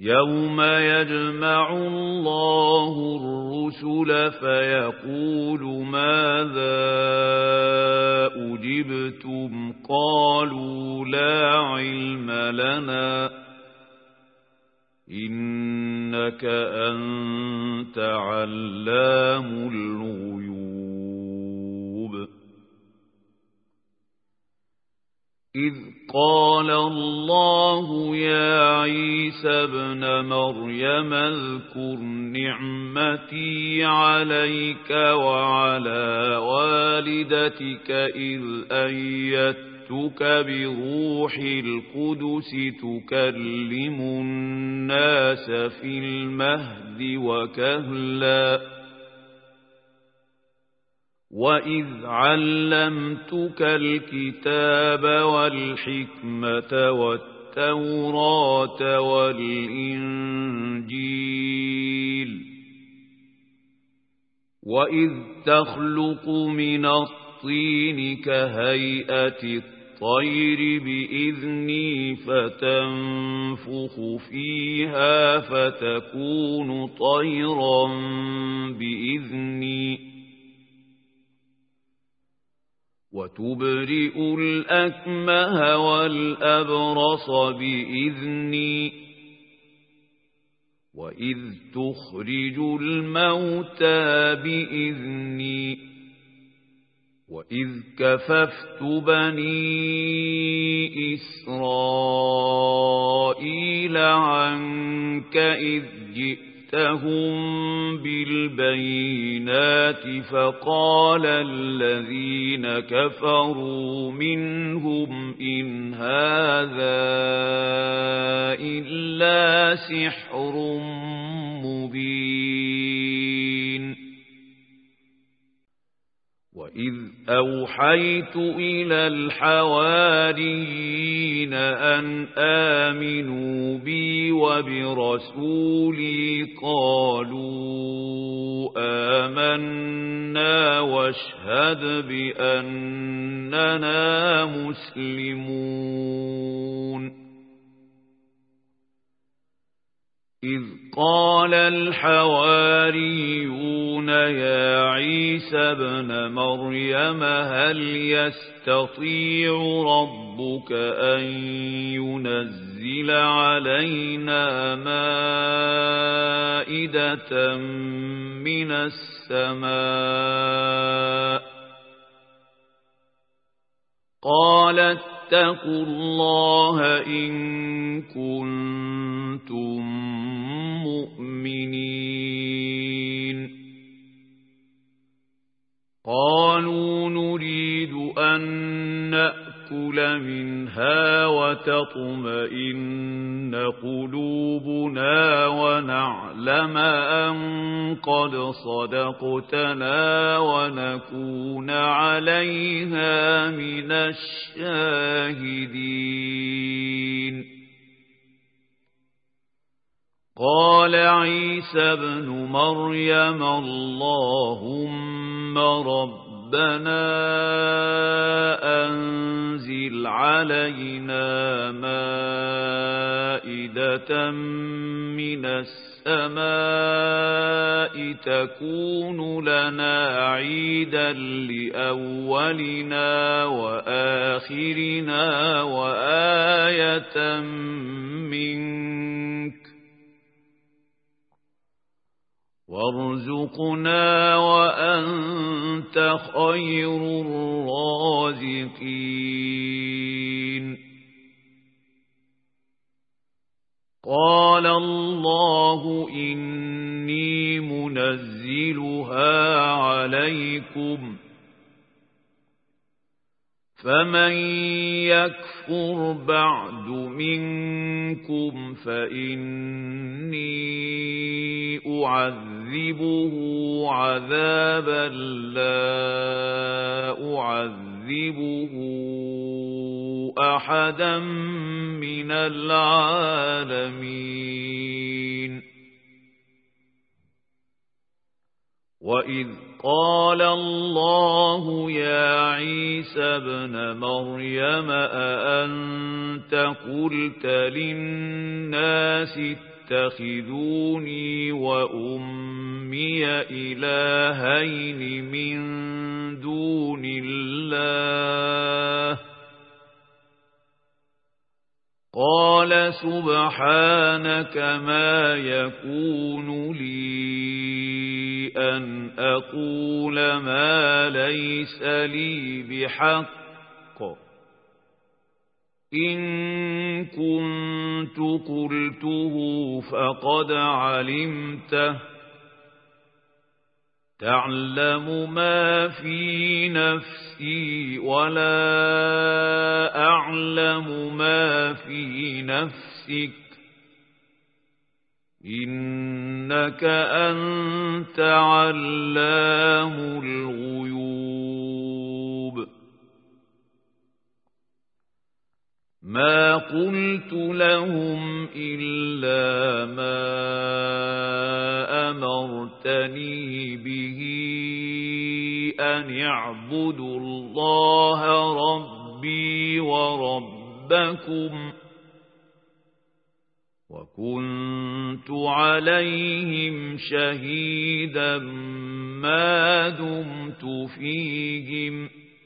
يوم يجمع الله الرسل فيقول ماذا أجبتم قالوا لا علم لنا إنك أنت علام الغيوب إذ قال الله يا عيسى ابن مريم اذكر نعمتي عليك وعلى والدتك إذ أيدتك بروح القدس تكلم الناس في المهد وكهلا وإذ علمتك الكتاب والحكمة والتوراة والإنجيل وإذ تخلق من الطين كهيئة الطير بإذني فتنفخ فيها فتكون طيرا بإذني وتبرئ الأكمه والأبرص بإذني وإذ تخرج الموتى بإذني وإذ كففت بني إسرائيل عنك إذ جئتهم بالبينات فقال الذين كفروا منهم إن هذا إلا سحر مبين وإذ أوحيت إلى الحواريين أن آمنوا بي وبرسولي قالوا آمنا واشهد بأننا مسلمون إذ قال الحواريون يا عيسى ابن مريم هل يستطيع ربك أن ينزل علينا مائدة من السماء قال اتقوا الله إن كنتم مؤمنين قالوا نريد أن نأكل منها وتطمئن قلوبنا ونعلم أن قد صدقتنا ونكون عليها من الشاهدين قال عيسى ابن مريم اللهم ربنا أنزل علينا مائدة من السماء تكون لنا عيدا لأولنا وآخرنا وآية منك وارزقنا وأنت خير الرازقين قال الله إني منزلها عليكم فمن يكفر بعد منكم فإني أعذبه عذابا لا أعذبه أحدا من العالمين وَإِذْ قَالَ اللَّهُ يَا عِيسَى ابْنَ مَرْيَمَ أَأَنْتَ قُلْتَ لِلنَّاسِ اتَّخِذُونِي وَأُمِّيَ إِلَٰهَيْنِ مِن دُونِ اللَّهِ قَالَ سُبْحَانَكَ مَا يَكُونُ لِي أَنْ أَقُولَ مَا لَيْسَ لِي بِحَقٍّ إِن كُنتُ قُلْتُهُ فَقَدْ عَلِمْتَهُ تَعْلَمُ مَا فِي نَفْسِي وَلَا أَعْلَمُ مَا في نَفْسِكَ إِنَّكَ أَنْتَ عَلَّامُ الْغُيُوبِ مَا قُلْتُ لَهُمْ إِلَّا مَا أَمَرْتَنِي بِهِ أَنِ اعْبُدُوا اللَّهَ رَبِّي وَرَبَّكُمْ وَكُنْتُ عَلَيْهِمْ شَهِيدًا مَا دُمْتُ فِيهِمْ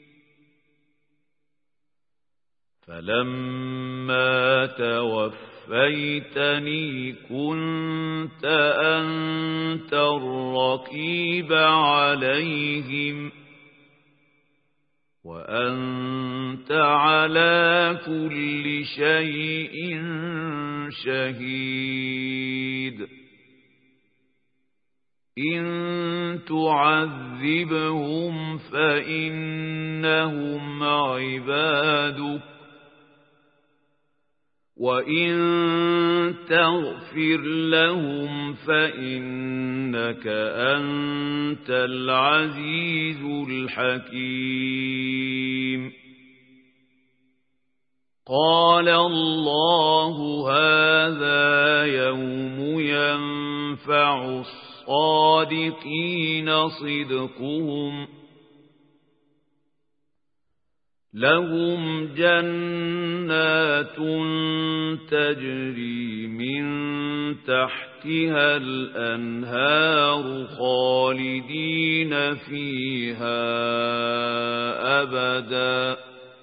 فَلَمَّا تَوَفَّيْتَنِي كُنْتَ أَنْتَ الرَّقِيبَ عَلَيْهِمْ وَأَنْتَ عَلَى كُلِّ شَيْءٍ شَهِيدٌ إِن تُعَذِّبْهُمْ فَإِنَّهُمْ عِبَادُكَ وَإِن تَغْفِرْ لَهُمْ فَإِنَّكَ أَنْتَ الْعَزِيزُ الْحَكِيمُ قَالَ اللَّهُ هَذَا يَوْمُ يَنفَعُ الصَّادِقِينَ صِدْقُهُمْ لهم جنات تجري من تحتها الأنهار خالدين فيها أبدا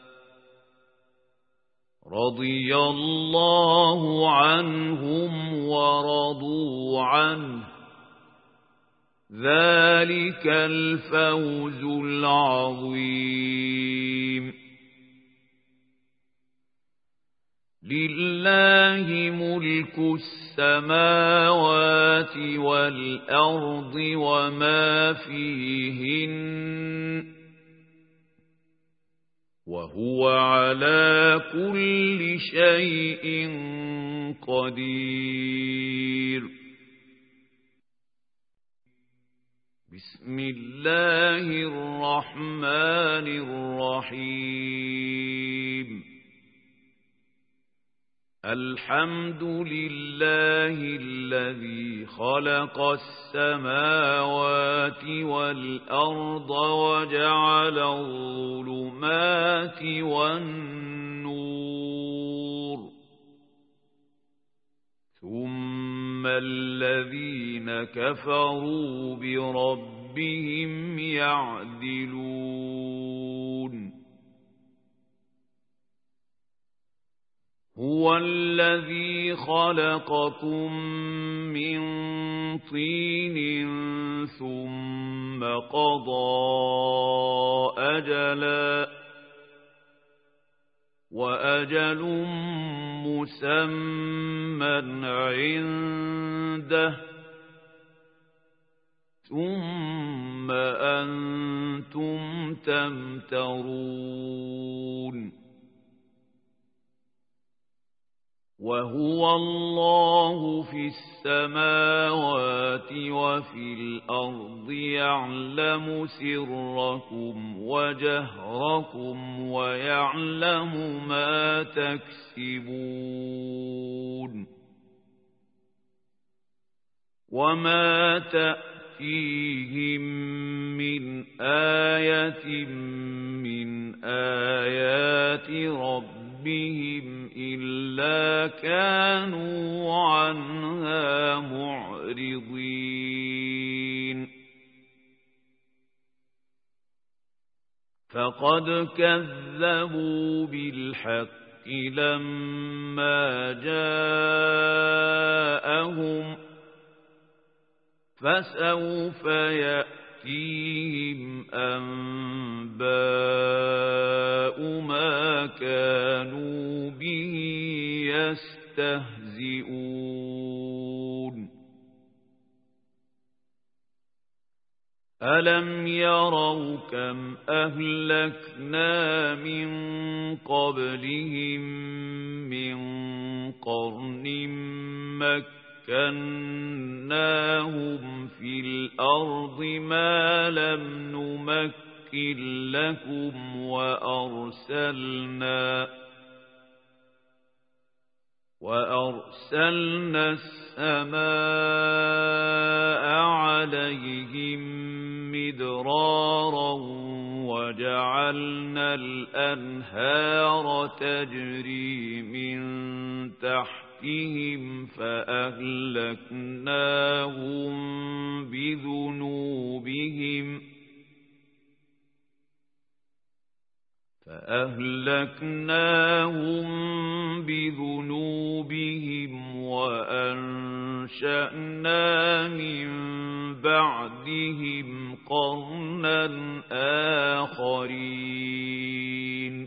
رضي الله عنهم ورضوا عنه ذلك الفوز العظيم لله ملك السماوات والأرض وما فيهن وهو على كل شيء قدير بسم الله الرحمن الرحيم الحمد لله الذي خلق السماوات والأرض وجعل الظلمات والنور ثم الذين كفروا بربهم يعدلون هو الذي خلقكم من طين ثم قضى أجلا وأجل مسمى عنده ثم أنتم تمترون وهو الله في السماوات وفي الأرض يعلم سركم وجهركم ويعلم ما تكسبون وما تأتيهم تأتيهم من آية من آيات ربهم إلا كانوا عنها معرضين فقد كذبوا بالحق لما جاءهم فسوف يأتيهم أنباء ما كانوا به يستهزئون ألم يروا كم أهلكنا من قبلهم من قرن مكناهم في الأرض ما لم نمكن لكم وأرسلنا السماء عليهم مدرارا وجعلنا الأنهار تجري من تحتهم فأهلكناهم بذنوبهم وأنشأنا من بعدهم قرنا آخرين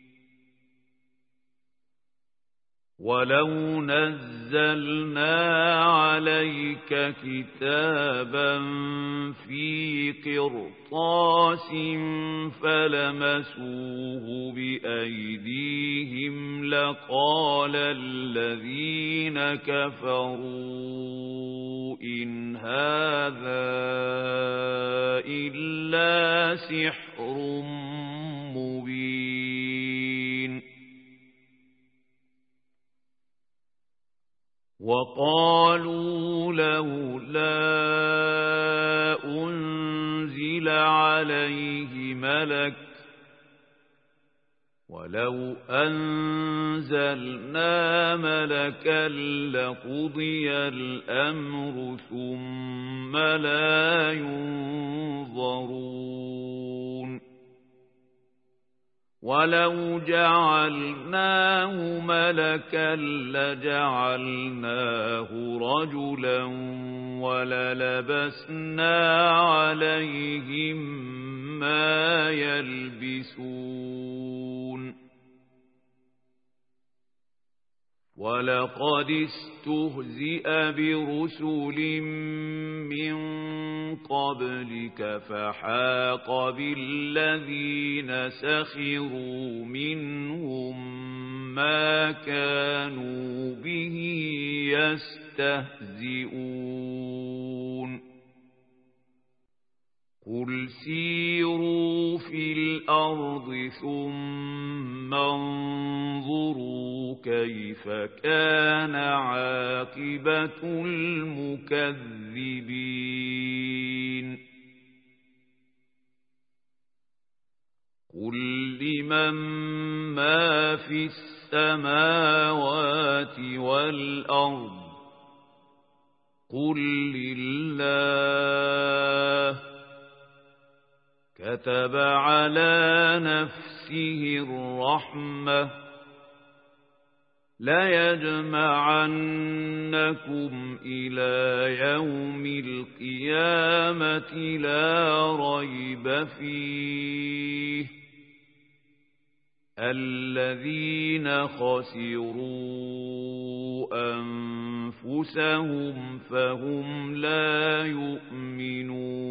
ولو نزلنا عليك كتابا في قرطاس فلمسوه بأيديهم لقال الذين كفروا إن هذا إلا سحر مبين وقالوا لولا أنزل عليه ملك ولو أنزلنا ملكا لقضي الأمر ثم لا ينظرون ولو جعلناه ملكا لجعلناه رجلا وللبسنا عليهم ما يلبسون ولقد استهزئ برسل من قبلك فحاق بالذين سخروا منهم ما كانوا به يستهزئون قل سيروا في الأرض ثم انظروا كيف كان عاقبة المكذبين قل لمن ما في السماوات والأرض قل لله كتب على نفسه الرحمة ليجمعنكم إلى يوم القيامة لا ريب فيه الذين خسروا أنفسهم فهم لا يؤمنون